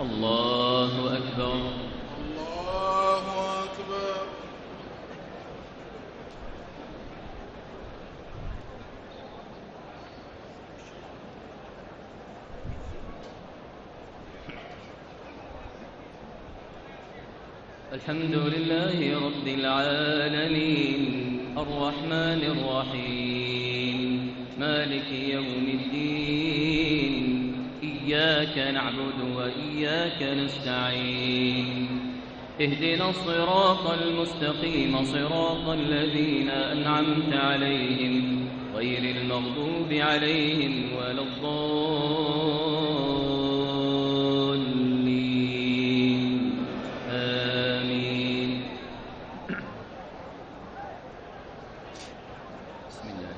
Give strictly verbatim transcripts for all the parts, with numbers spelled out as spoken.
الله أكبر. الله أكبر. الحمد لله رب العالمين الرحمن الرحيم مالك يوم الدين إياك نعبد وإياك نستعين اهدنا الصراط المستقيم صراط الذين أنعمت عليهم غير المغضوب عليهم ولا الضالين آمين. بسم الله.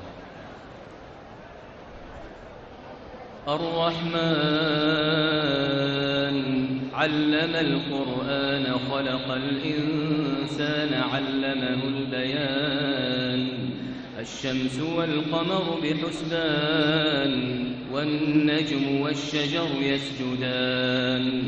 الرحمن علم القرآن خلق الإنسان علمه البيان الشمس والقمر بحسبان والنجم والشجر يسجدان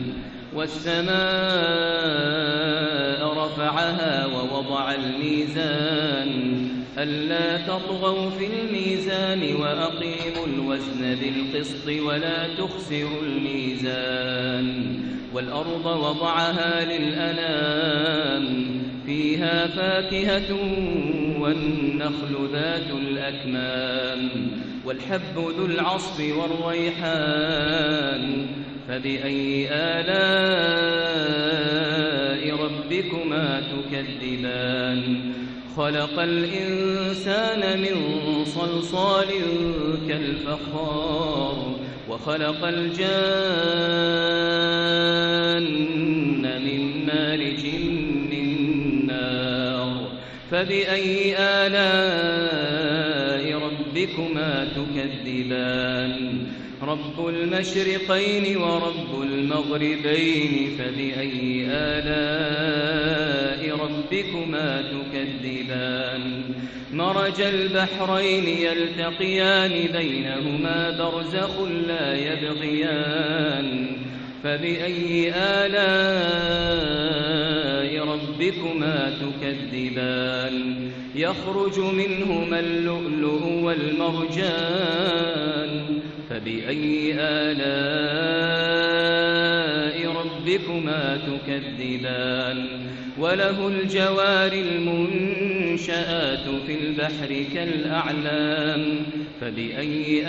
والسماء رفعها ووضع الميزان ألا تطغوا في الميزان وأقيموا الوزن بالقسط ولا تخسروا الميزان والأرض وضعها للأنام فيها فاكهة والنخل ذات الأكمام والحب ذو العصف والريحان فبأي آلاء ربكما تكذبان خلق الإنسان من صلصال كالفخار وخلق الجان من مارج من نار فبأي آلاء ربكما تكذبان رب المشرقين ورب المغربين فبأي آلاء ربكما تكذبان مرج البحرين يلتقيان بينهما برزخ لا يبغيان فبأي آلاء ربكما تكذبان يخرج منهما اللؤلؤ والمرجان فبأي آلاء ربكما تكذبان وله الجوار المنشآت في البحر كالأعلام فبأي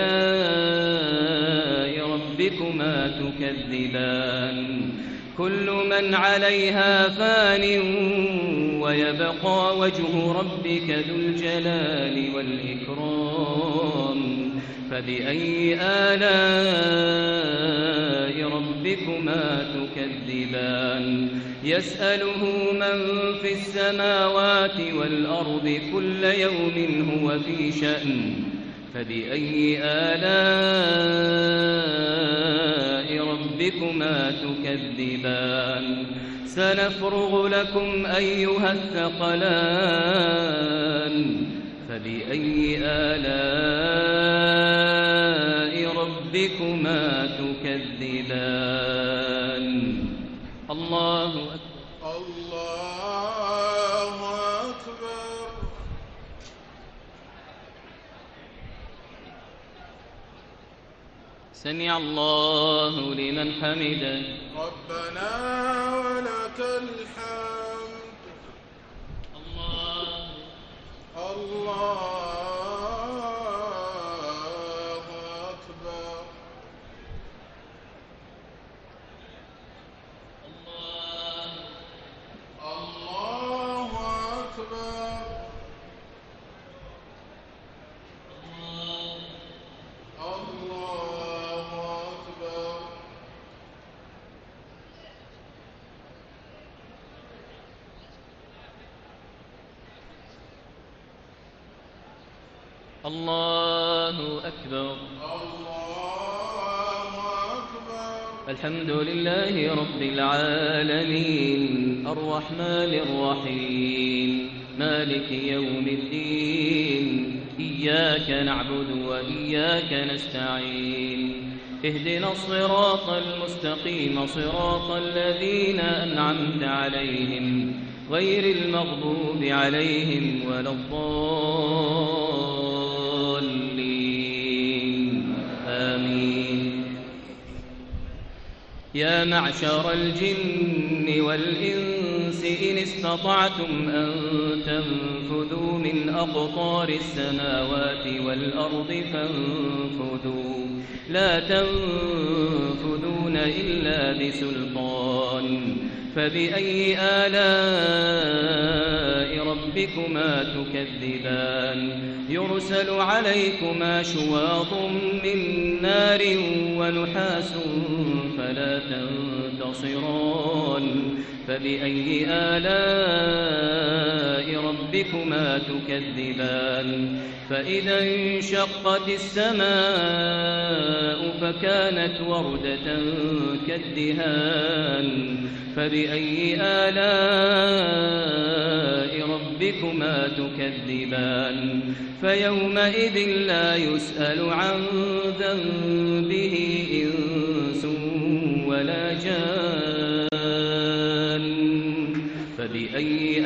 آلاء ربكما تكذبان كل من عليها فان ويبقى وجه ربك ذو الجلال والإكرام فبأي آلاء ربكما تكذبان يسأله من في السماوات والأرض كل يوم هو في شأن فبأي آلاء ربكما تكذبان سنفرغ لكم أيها الثقلان فبأي آلاء ربكما تكذبان الله أكبر. الله أكبر. سمع الله لمن حمده ربنا ولك الحمد. الله الله أكبر. الله الله أكبر. الله أكبر. الله أكبر. الله أكبر. الحمد لله رب العالمين الرحمن الرحيم مالك يوم الدين إياك نعبد وإياك نستعين اهدنا الصراط المستقيم صراط الذين أنعمت عليهم غير المغضوب عليهم ولا الضالين آمين. يا معشر الجن والإنس إن استطعتم أن تنفذوا من أقطار السماوات والأرض فانفذوا لا تنفذون إلا بسلطان فبأي آلاء ربكما تكذبان يرسل عليكما شواظ من نار ونحاس فلا تنتصران فبأي آلاء ربكما تكذبان فإذا انشقت السماء فكانت وردة كالدهان فبأي آلاء ربكما تكذبان فيومئذ لا يسأل عن ذنبه إنس ولا جان فبأي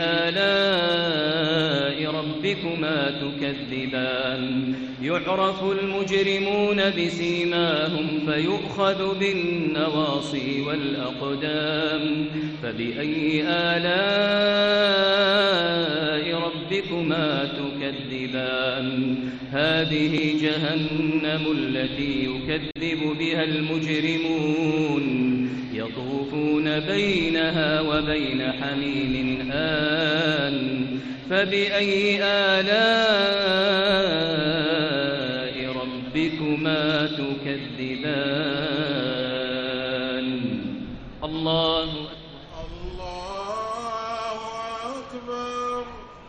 آلاء ربكما تكذبان يعرف المجرمون بسيماهم فيؤخذ بالنواصي والأقدام فبأي آلاء ربكما تكذبان هذه جهنم التي يكذب بها المجرمون يطوفون بينها وبين حميم آن فبأي آلاء ربكما تكذبان الله الله أكبر.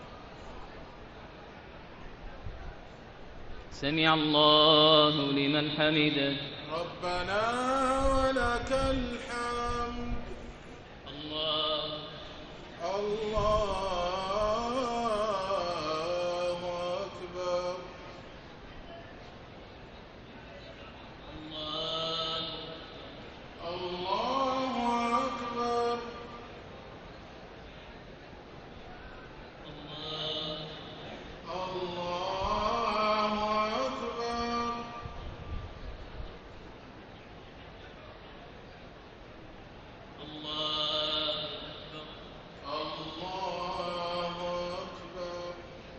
سمع الله لمن حمده ربنا ولك الحمد. الله الله أكبر. الله الله أكبر. الله الله أكبر. الله الله أكبر.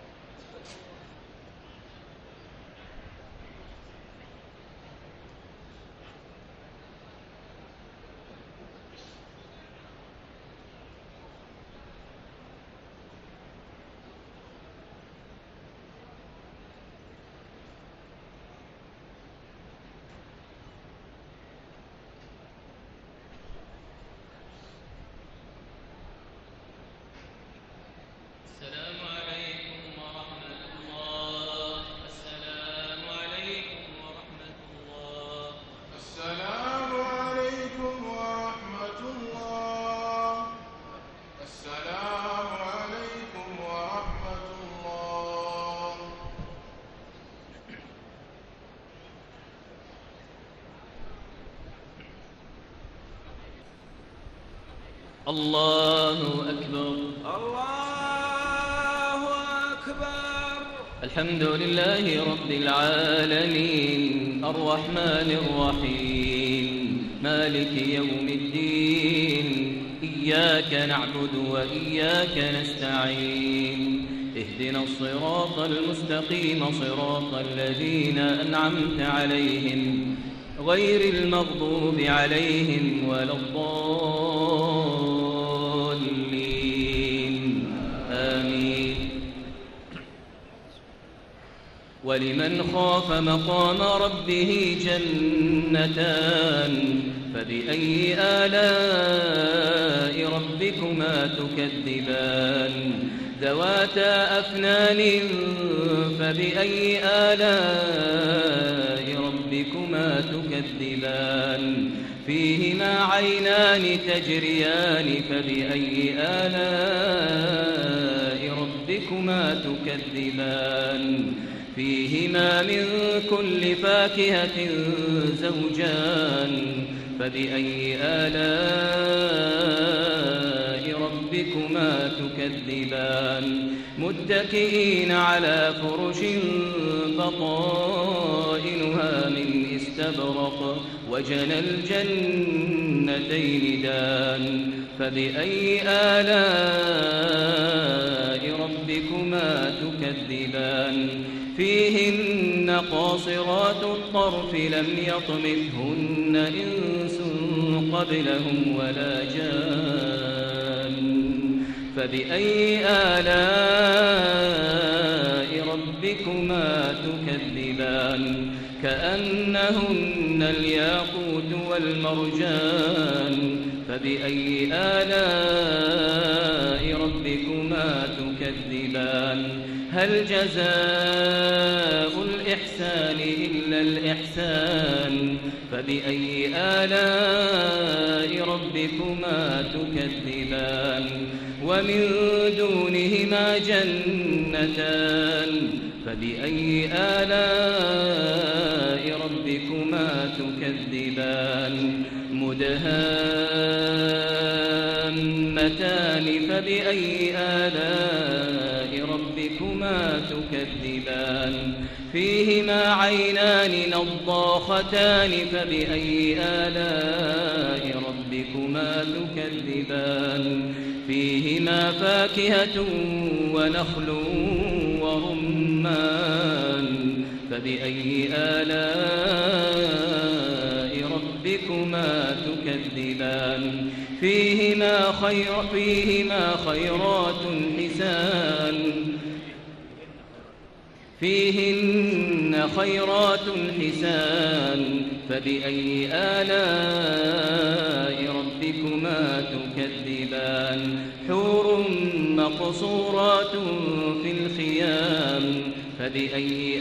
السلام عليكم ورحمة الله. السلام عليكم ورحمة الله. السلام عليكم ورحمة الله. السلام عليكم ورحمة الله. الله أكبر. الله أكبر. الحمد لله رب العالمين الرحمن الرحيم مالك يوم الدين إياك نعبد وإياك نستعين اهدنا الصراط المستقيم صراط الذين أنعمت عليهم غير المغضوب عليهم ولا الضالين آمين. ولمن خاف مقام ربه جنتان فبأي آلاء ربكما تكذبان ذواتا أفنان فبأي آلاء ربكما تكذبان فيهما عينان تجريان فبأي آلاء ربكما تكذبان فيهما من كل فاكهة زوجان فبأي آلاء ربكما تكذبان متكئين على فرش بطائنها من استبرق وجنى الجنتين دان فبأي آلاء ربكما تكذبان فيهن قاصرات الطرف لم يطمثهن إنس قبلهم ولا جان فبأي آلاء ربكما تكذبان كأنهن الياقوت والمرجان فبأي آلاء ربكما تكذبان هل جزاء الإحسان إلا الإحسان فبأي آلاء ربكما تكذبان ومن دونهما جنتان فبأي آلاء ربكما تكذبان مدهامتان فبأي آلاء ربكما تكذبان فيهما عينان نضاختان فبأي آلاء ربكما تكذبان فيهما فاكهة ونخل ورمان فبأي آلاء ربكما تكذبان فيهما خير فيهما خيرات حسان فيهن خيرات حسان فبأي آلاء ربكما تكذبان حور مقصورات في الخيام فبأي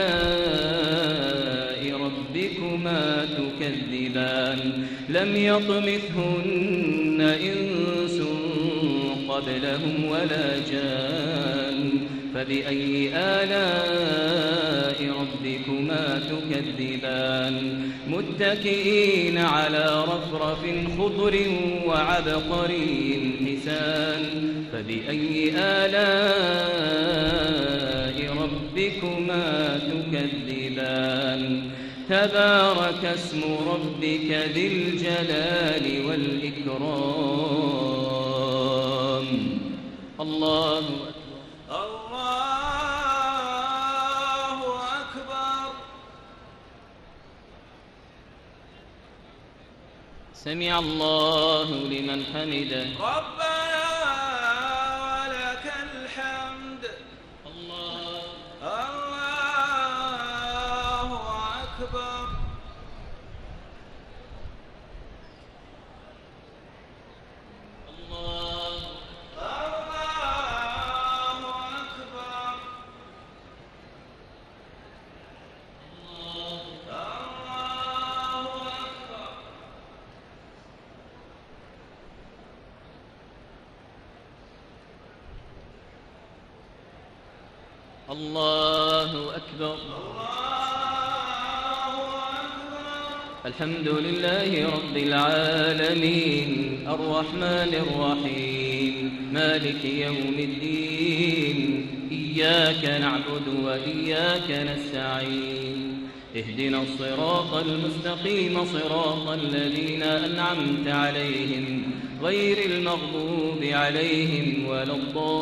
آلاء ربكما تكذبان لم يطمثهن إنس قبلهم ولا جان فبأي آلاء ربكما تكذبان متكئين على رفرف خضر وعبقري حسان فبأي آلاء ربكما تكذبان تبارك اسم ربك ذي الجلال والإكرام الله أكبر الله أكبر سمع الله لمن حمده ربنا ولك الحمد الله الله أكبر الله الله أكبر الله أكبر الله أكبر الحمد لله رب العالمين الرحمن الرحيم مالك يوم الدين إياك نعبد وإياك نستعين اهدنا الصراط المستقيم صراط الذين أنعمت عليهم غير المغضوب عليهم ولا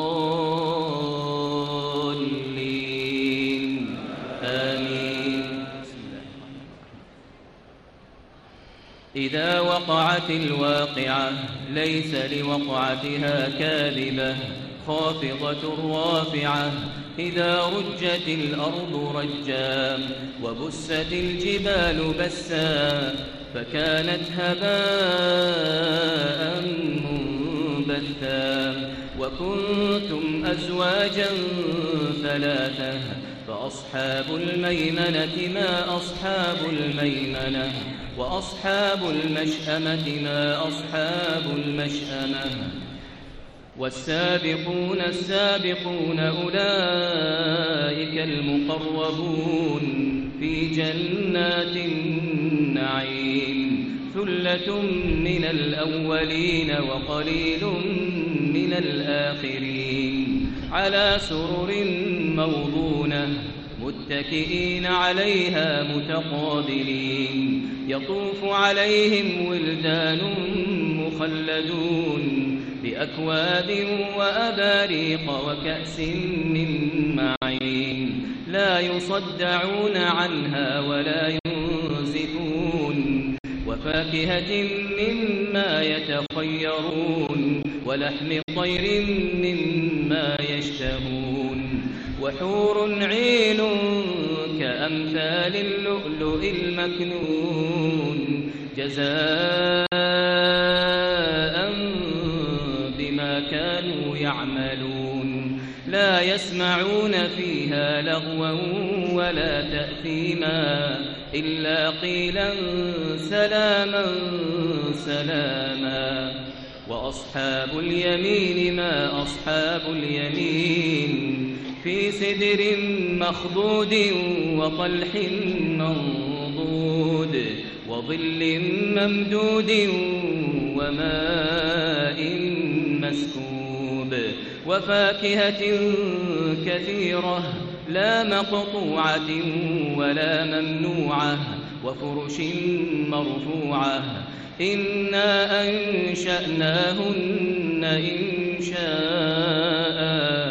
الضالين آمين إذا وقعت الواقعة ليس لوقعتها كاذبة خافضة رافعة إذا رجت الأرض رجا وبست الجبال بسا فكانت هباء منبثا وكنتم أزواجا ثلاثة فأصحاب الميمنة ما أصحاب الميمنة وأصحاب المشأمة ما أصحاب المشأمة والسابقون السابقون أولئك المقربون في جنات النعيم ثلة من الأولين وقليل من الآخرين على سرر موضونة متكئين عليها متقابلين يطوف عليهم ولدان مخلدون بأكواب وأباريق وكأس من معين لا يصدعون عنها ولا ينزفون وفاكهة مما يتخيرون ولحم طير مما يشتهون وحور عين كأمثال اللؤلؤ المكنون جزاء بما كانوا يعملون لا يسمعون فيها لغوا ولا تأثيما إلا قيلا سلاما سلاما وأصحاب اليمين ما أصحاب اليمين في سدر مخضود وطلح منضود وظل ممدود وماء مسكوب وفاكهة كثيرة لا مقطوعة ولا ممنوعة وفرش مرفوعة إنا أنشأناهن إنشاء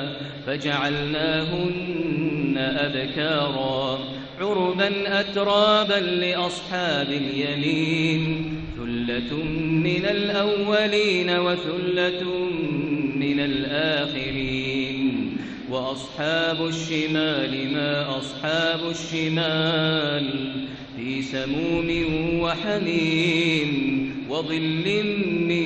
فجعلناهن أبكارا عربا أترابا لأصحاب اليمين ثلة من الأولين وثلة من الآخرين وأصحاب الشمال ما أصحاب الشمال في سموم وحميم وظل من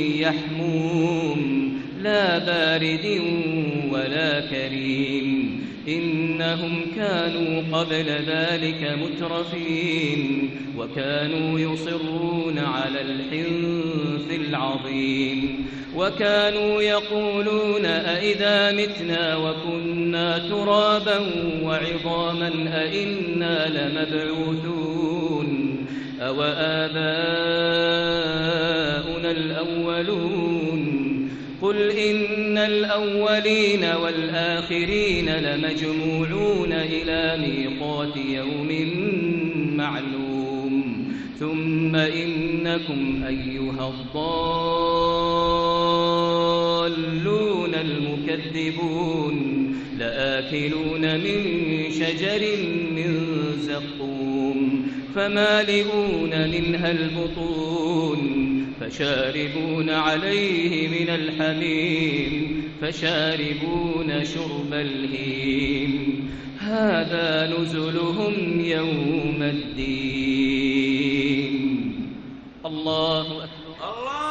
يحموم لا بارد ولا كريم إنهم كانوا قبل ذلك مترفين وكانوا يصرون على الحنث العظيم وكانوا يقولون أئذا متنا وكنا ترابا وعظاما أئنا لمبعوثون أو آباؤنا الأولون قل إن الأولين والآخرين لمجموعون إلى ميقات يوم معلوم ثم إنكم أيها الضالون المكذبون لآكلون من شجر من زقوم فمالئون منها البطون فشاربون عليه من الحميم فشاربون شرب الهيم هذا نزلهم يوم الدين الله أكبر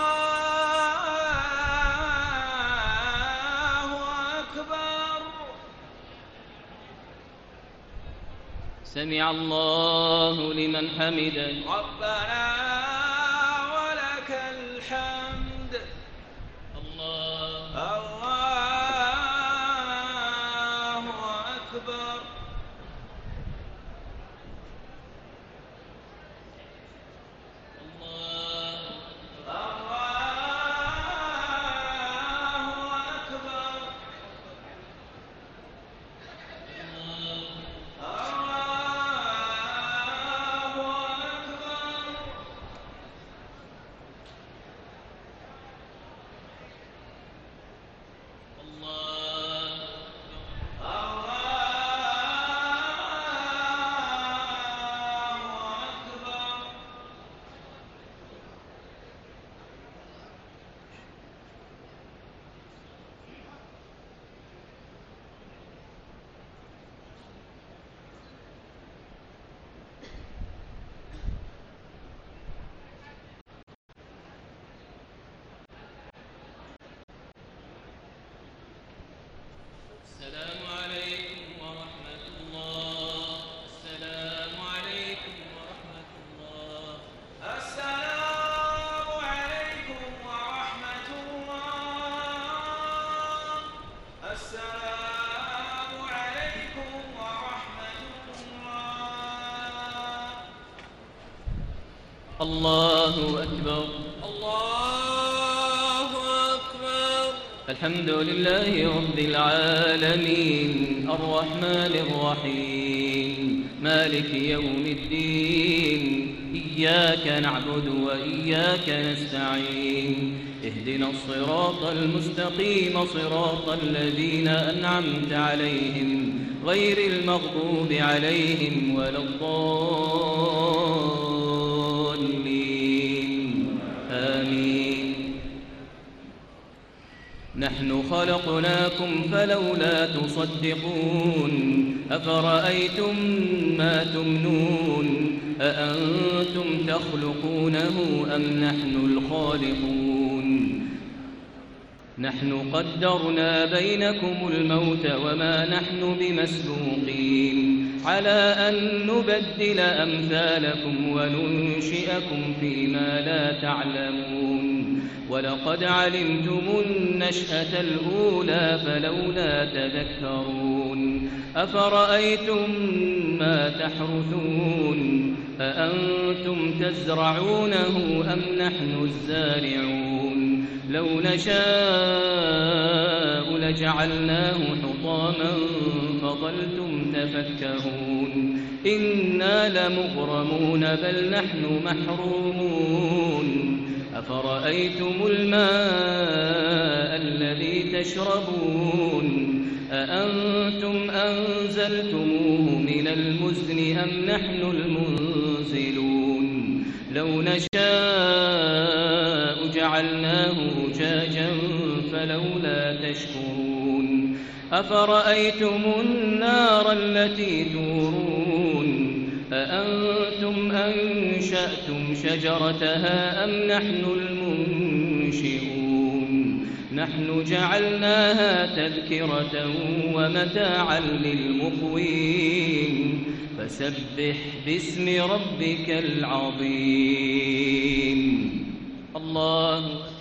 الله أكبر سمع الله لمن حمده ربنا ولك الحمد الله الله أكبر الله أكبر. الله أكبر. الحمد لله رب العالمين الرحمن الرحيم مالك يوم الدين إياك نعبد وإياك نستعين اهدنا الصراط المستقيم صراط الذين أنعمت عليهم غير المغضوب عليهم ولا الضالين آمين. نحن خلقناكم فلولا تصدقون أفرأيتم ما تمنون أأنتم تخلقونه أم نحن الخالقون نحن قدرنا بينكم الموت وما نحن بمسبوقين على أن نبدل أمثالكم وننشئكم فيما لا تعلمون ولقد علمتم النشأة الأولى فلولا تذكرون أفرأيتم ما تحرثون أأنتم تزرعونه أم نحن الزارعون لو نشاء لجعلناه حطاما فظلتم تفكهون إنا لمغرمون بل نحن محرومون أفرأيتم الماء الذي تشربون أأنتم أنزلتموه من المزن أم نحن المنزلون لو نشاء جعلناه أجاجا فلولا تشكرون أفرأيتم النار التي تورون أأنتم أنشأتم شجرتها أم نحن المنشئون نحن جعلناها تذكرة ومتاعا للمقوين فسبح باسم ربك العظيم. الله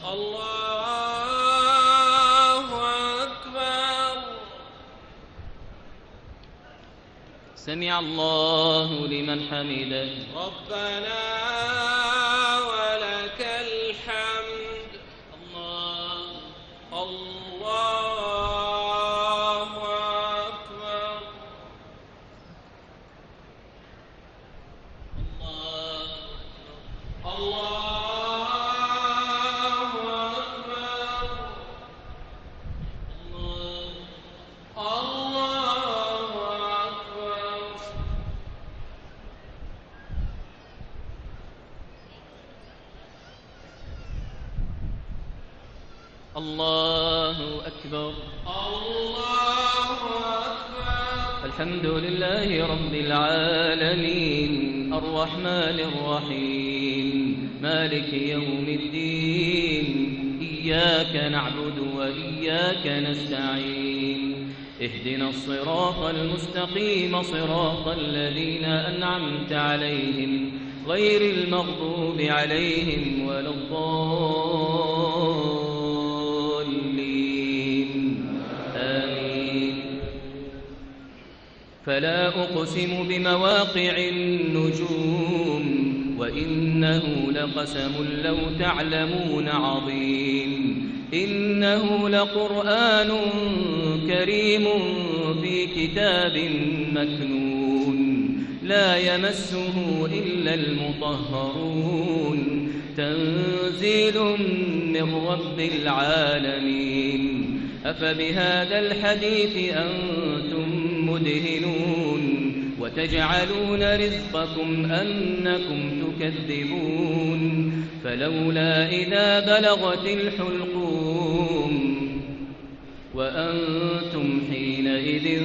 الله أكبر. سمع الله لمن حمده. ربنا ولك الحمد. الله الله أكبر. الله الله أكبر. الله الله أكبر. الله أكبر. الحمد لله رب العالمين الرحمن الرحيم مالك يوم الدين إياك نعبد وإياك نستعين اهدنا الصراط المستقيم صراط الذين أنعمت عليهم غير المغضوب عليهم ولا الضالين آمين. فلا أقسم بمواقع النجوم وإنه لقسم لو تعلمون عظيم إنه لقرآن كريم في كتاب مكنون لا يمسه إلا المطهرون تنزيل من رب العالمين. أفبهذا الحديث أنتم مدهنون وتجعلون رزقكم أنكم تكذبون فلولا إذا بلغت الحلقوم وأنتم حينئذ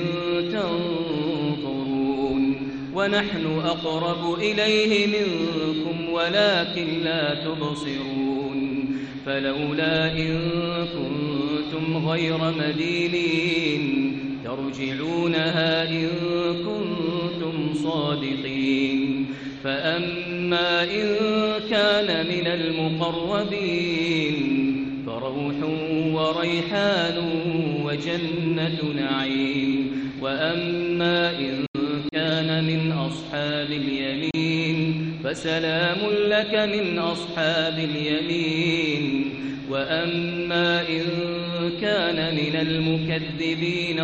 تنظرون ونحن أقرب إليه منكم ولكن لا تبصرون فلولا إن كنتم غير مدينين ترجعونها إن كنتم صادقين فأما إن كان من المقربين فروح وريحان وجنة نعيم وأما إن كان من أصحاب اليمين فسلام لك من أصحاب اليمين وأما إن كان من المكذبين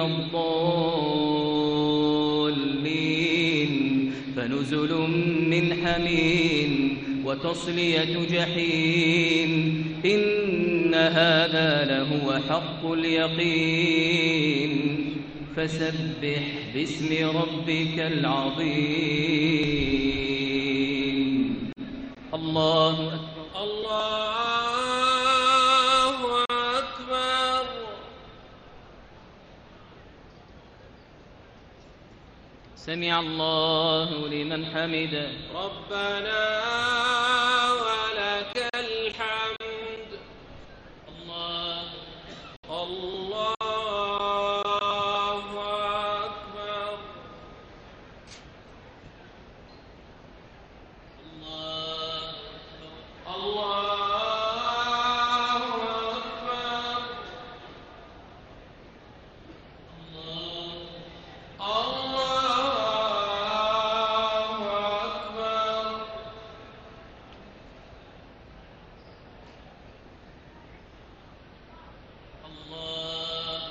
الضالين فنزل من حميم وتصلية جحيم إن هذا لهو حق اليقين فسبح باسم ربك العظيم. الله أكبر. الله أكبر. سمع الله لمن حمده. ربنا ولك الحمد. الله الله أكبر. الله الله أكبر. الله الله أكبر. الله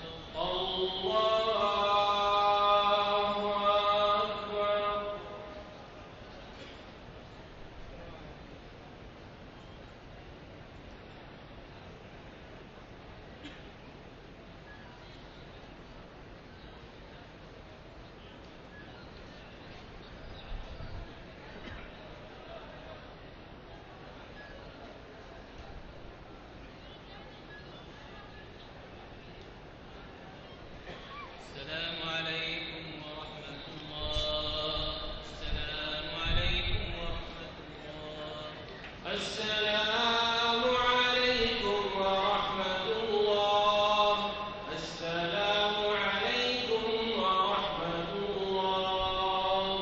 السلام عليكم ورحمة الله. السلام عليكم ورحمة الله. السلام عليكم ورحمة الله. السلام عليكم ورحمة الله.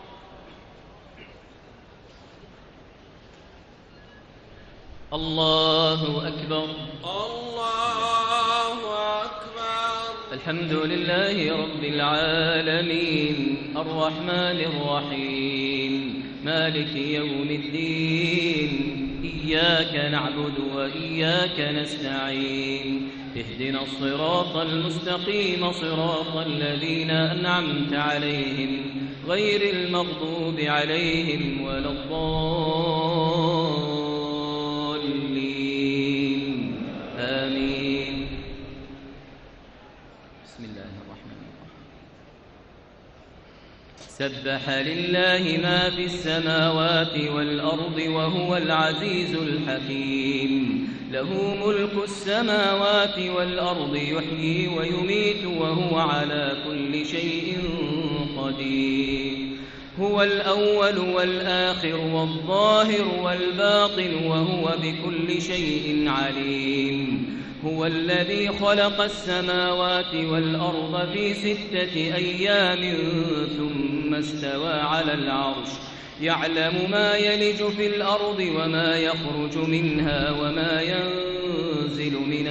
الله أكبر. الله أكبر. الحمد لله رب العالمين الرحمن الرحيم مالك يوم الدين إياك نعبد وإياك نستعين اهدنا الصراط المستقيم صراط الذين أنعمت عليهم غير المغضوب عليهم ولا الضالين آمين. بسم الله الرحمن الرحيم. سبح لله ما في السماوات والأرض وهو العزيز الحكيم له ملك السماوات والأرض يحيي ويميت وهو على كل شيء قدير هو الأول والآخر والظاهر والباطن وهو بكل شيء عليم هو الذي خلق السماوات والأرض في ستة أيام ثم استوى على العرش يعلم ما يلج في الأرض وما يخرج منها وما ينزل من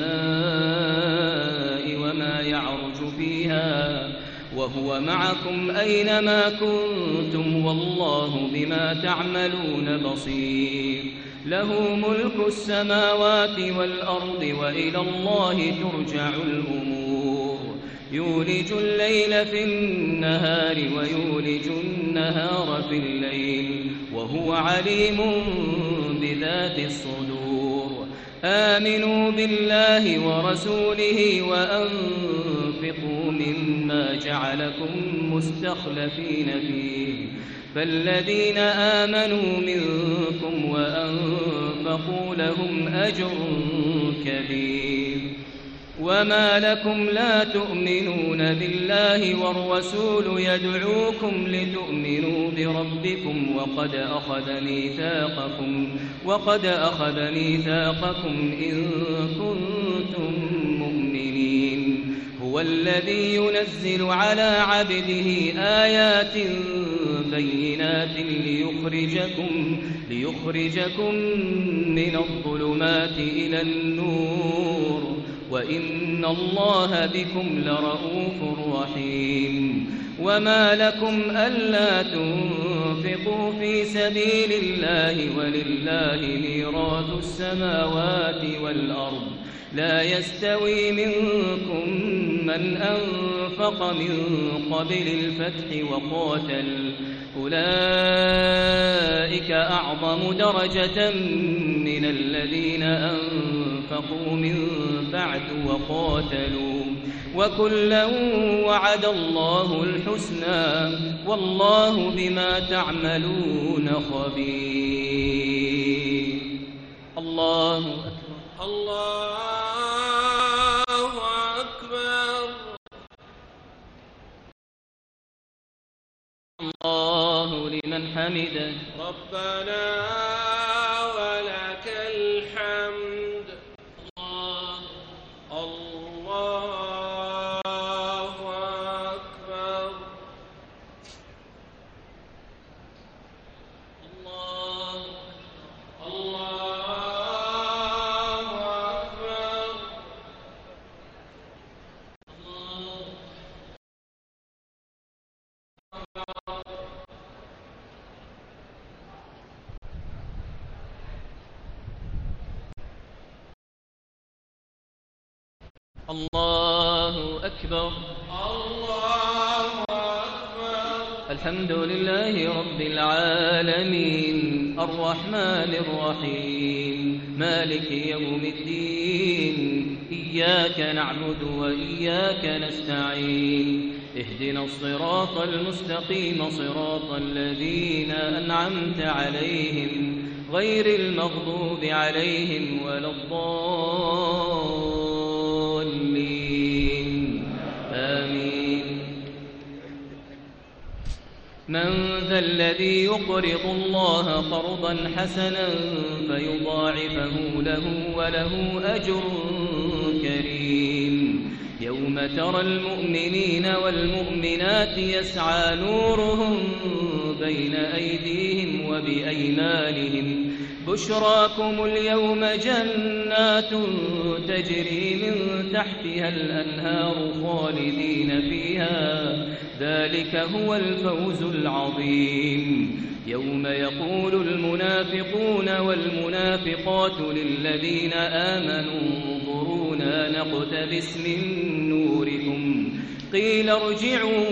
السماء وما يعرج فيها وهو معكم أينما كنتم والله بما تعملون بصير له ملك السماوات والأرض وإلى الله ترجع الأمور يولج الليل في النهار ويولج النهار في الليل وهو عليم بذات الصدور آمنوا بالله ورسوله وأنفقوا مما جعلكم مستخلفين فيه فالذين آمنوا منكم وأنفقوا لهم أجر كبير وما لكم لا تؤمنون بالله والرسول يدعوكم لتؤمنوا بربكم وقد أخذ ميثاقكم وقد أخذ ميثاقكم إن كنتم مؤمنين هو الذي ينزل على عبده آيات بينات ليخرجكم ليخرجكم من الظلمات إلى النور وإن الله بكم لرءوف رحيم وما لكم ألا تنفقوا في سبيل الله ولله ميراث السماوات والأرض لا يستوي منكم من أنفق من قبل الفتح وقاتل أولئك أعظم درجة من الذين أنفقوا من بعد وقاتلوا وكلا وعد الله الحسنى والله بما تعملون خبير. الله أكبر. الله أكبر. الله لمن حمده. ربنا ولك الحمد. الله الله أكبر. الله الله أكبر. الله أكبر. الله أكبر. الحمد لله رب العالمين الرحمن الرحيم مالك يوم الدين إياك نعبد وإياك نستعين اهدنا الصراط المستقيم صراط الذين أنعمت عليهم غير المغضوب عليهم ولا الضالين آمين. من ذا الذي يقرض الله قرضا حسنا فيضاعفه له وله أجر كريم يوم ترى المؤمنين والمؤمنات يسعى نورهم بين أيديهم وبأيمانهم بشراكم اليوم جنات تجري من تحتها الأنهار خالدين فيها ذلك هو الفوز العظيم. يوم يقول المنافقون والمنافقات للذين آمنوا انظرونا نقتبس من نوركم قيل ارجعوا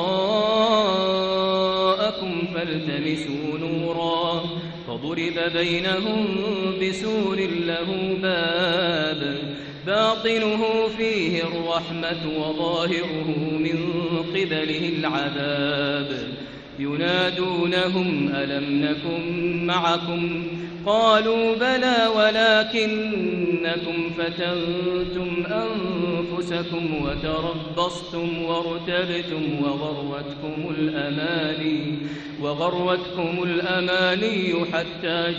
وراءكم فالتمسوا نورا فضرب بينهم بسور له باب باطنه فيه الرحمة وظاهره من قبله العذاب ينادونهم ألم نكن معكم قالوا بلى ولكنكم فتنتم أنفسكم وتربصتم وارتبتم وغرتكم الأماني وغرتكم الأماني حتى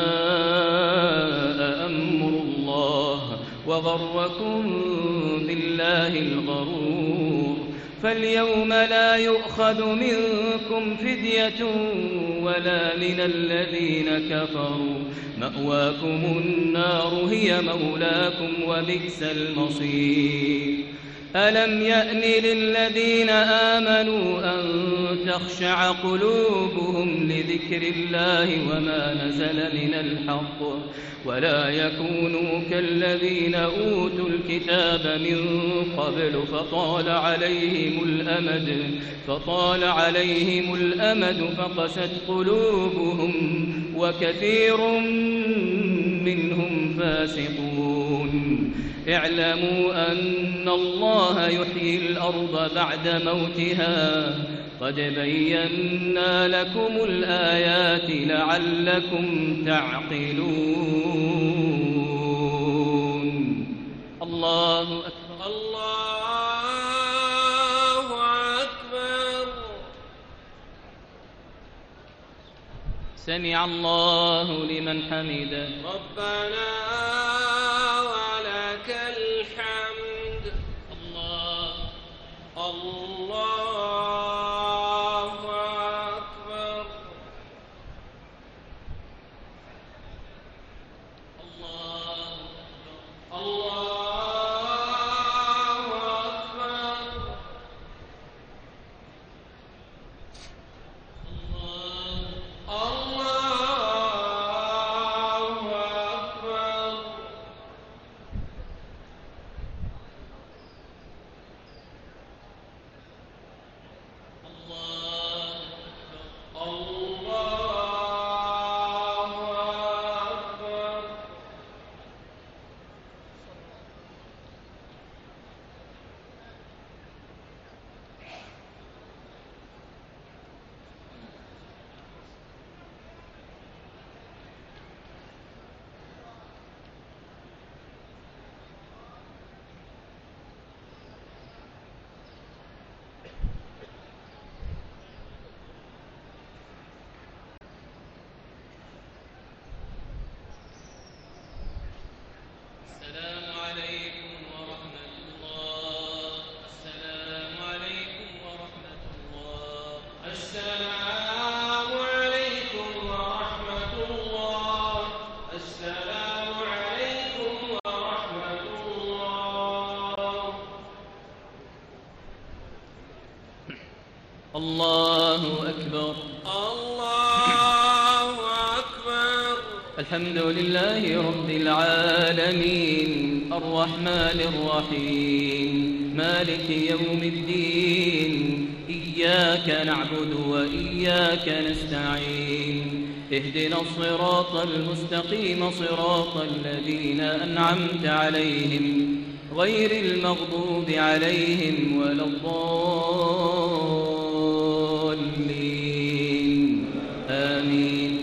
جاء أمر الله وغركم بالله الغرور. فاليوم لا يؤخذ منكم فدية ولا من الذين كفروا مأواكم النار هي مولاكم وبئس المصير. ألم يأن للذين آمنوا أن تخشع قلوبهم لذكر الله وما نزل من الحق ولا يكونوا كالذين أوتوا الكتاب من قبل فطال عليهم الأمد فطال عليهم الأمد فقست قلوبهم وكثير منهم فاسقون. اعلموا أن الله يحيي الأرض بعد موتها قد بينا لكم الآيات لعلكم تعقلون. الله أكبر. الله أكبر. سمع الله لمن حمده. ربنا ولك الحمد. الله الله أكبر. الله الله الله أكبر. الله أكبر. الحمد لله رب العالمين الرحمن الرحيم مالك يوم الدين إياك نعبد وإياك نستعين اهدنا الصراط المستقيم صراط الذين أنعمت عليهم غير المغضوب عليهم ولا الضالين آمين.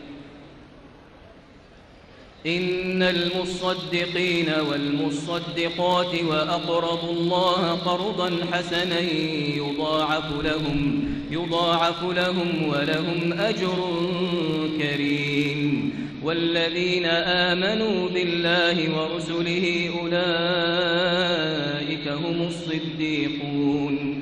إن المصدقين والمصدقات وأقرضوا الله قرضا حسنا يضاعف لهم يضاعف لهم ولهم أجر كريم. والذين آمنوا بالله ورسله أولئك هم الصديقون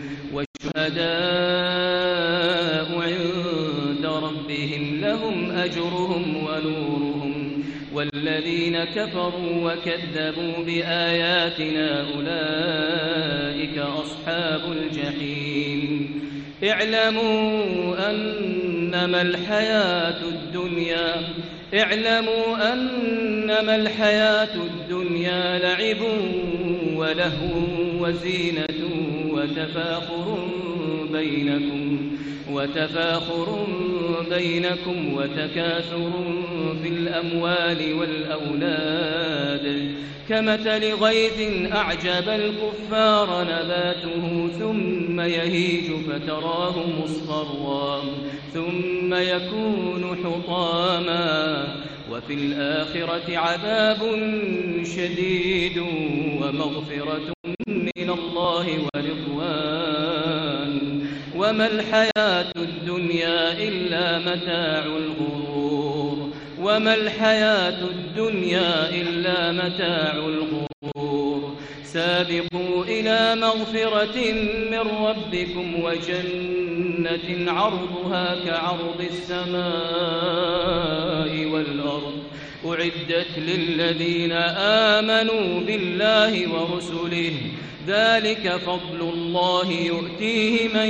والشهداء عند ربهم لهم أجرهم ونورهم. والذين كفروا وكذبوا بآياتنا أولئك أصحاب الجحيم. اعلموا أنما الحياة الدنيا اعلموا أنما الحياة الدنيا لعب ولهو وزينة وتفاخر بينكم وتفاخر بينكم وتكاثر في الأموال والأولاد كمثل غيث أعجب الكفار نباته ثم يهيج فتراه مصفرا ثم يكون حطاما وفي الآخرة عذاب شديد ومغفرة من الله ورضوان وما الحياة الدنيا إلا متاع الغرور وما الحياة الدنيا إلا متاع الغرور. سابقوا إلى مغفرة من ربكم وجنة عرضها كعرض السماء والأرض أعدت للذين آمنوا بالله ورسله ذلك فضل الله يؤتيه من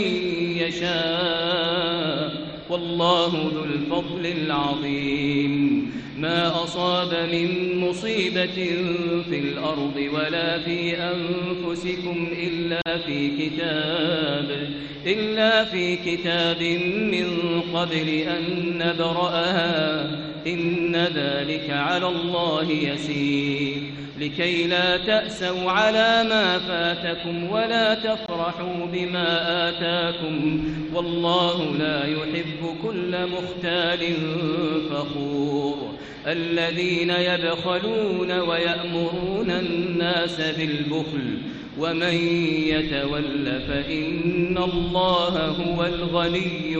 يشاء والله ذو الفضل العظيم. ما أصاب من مصيبة في الأرض ولا في أنفسكم إلا في كتاب إلا في كتاب من قبل أن نبرأها إن ذلك على الله يسير. لكي لا تأسوا على ما فاتكم ولا تفرحوا بما آتاكم والله لا يحب كل مختال فخور. الذين يبخلون ويأمرون الناس بالبخل ومن يتول فإن الله هو الغني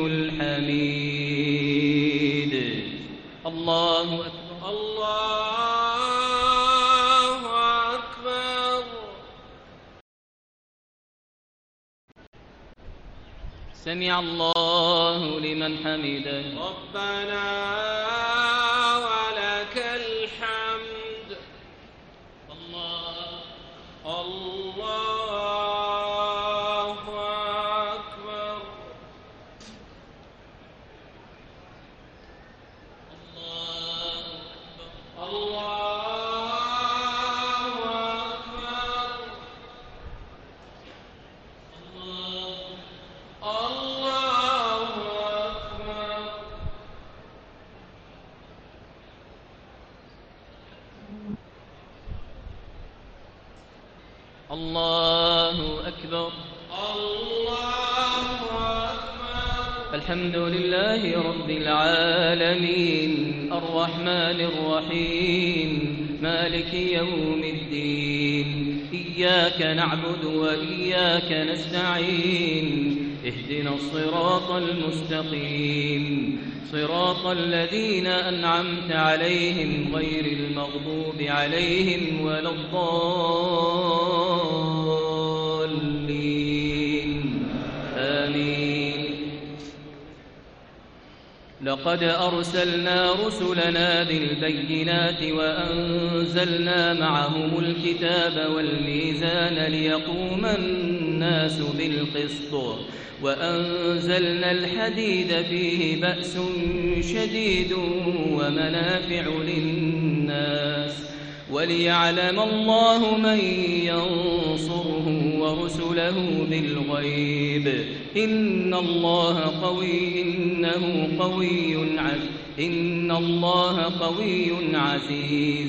الحميد. الله أكبر. الله أكبر. سمع الله لمن حمده. ربنا ولك الحمد. الله الله أكبر. الله أكبر. الله أكبر. الحمد لله رب العالمين الرحمن الرحيم مالك يوم الدين إياك نعبد وإياك نستعين اهدنا الصراط المستقيم صراط الذين أنعمت عليهم غير المغضوب عليهم ولا الضالين آمين. لقد أرسلنا رسلنا بالبينات وأنزلنا معهم الكتاب والميزان ليقوم الناس بالقسط وأنزلنا الحديد فيه بأس شديد ومنافع للناس وليعلم الله من ينصره ورسله بالغيب إن الله قوي إنه قوي عزيز إن الله قوي عزيز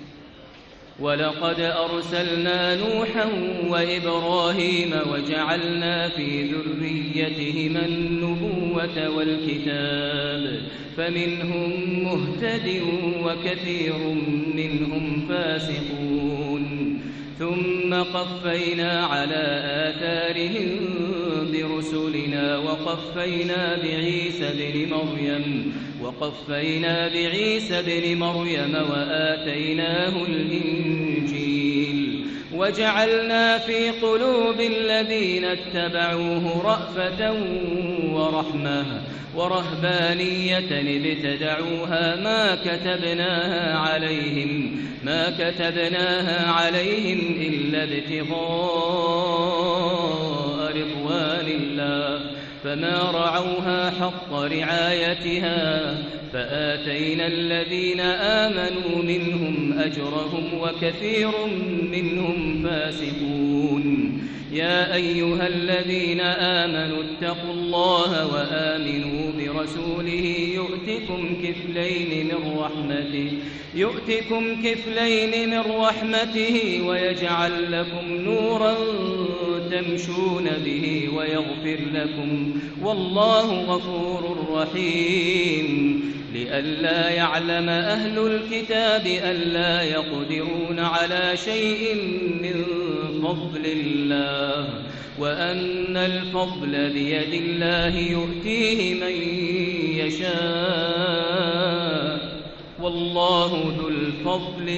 ولقد أرسلنا نوحا وإبراهيم وجعلنا في ذريتهما النبوة والكتاب فمنهم مهتد وكثير منهم فاسقون ثم قفينا على آثارهم برسلنا وقفينا بعيسى بن مريم وقفينا بعيسى بن مريم وآتيناه الإنجيل وجعلنا في قلوب الذين اتبعوه رأفة ورحمة ورهبانية ابتدعوها ما كتبناها عليهم ما كتبناها عليهم إلا ابتغاء رضوان الله فما رعوها حق رعايتها فآتينا الذين آمنوا منهم أجرهم وكثير منهم فاسقون يا أيها الذين آمنوا اتقوا الله وآمنوا برسوله يؤتكم كفلين من رحمته يؤتكم كفلين من رحمته ويجعل لكم نورا تمشون به ويغفر لكم والله غفور رحيم لئلا يعلم أهل الكتاب ألا يقدرون على شيء من فضل الله وأن الفضل بيد الله يؤتيه من يشاء والله ذو الفضل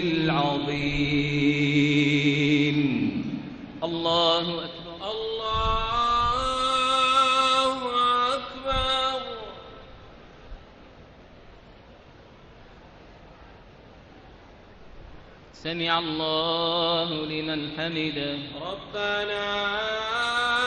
العظيم الله أكبر الله أكبر سمع الله لمن حمده ربنا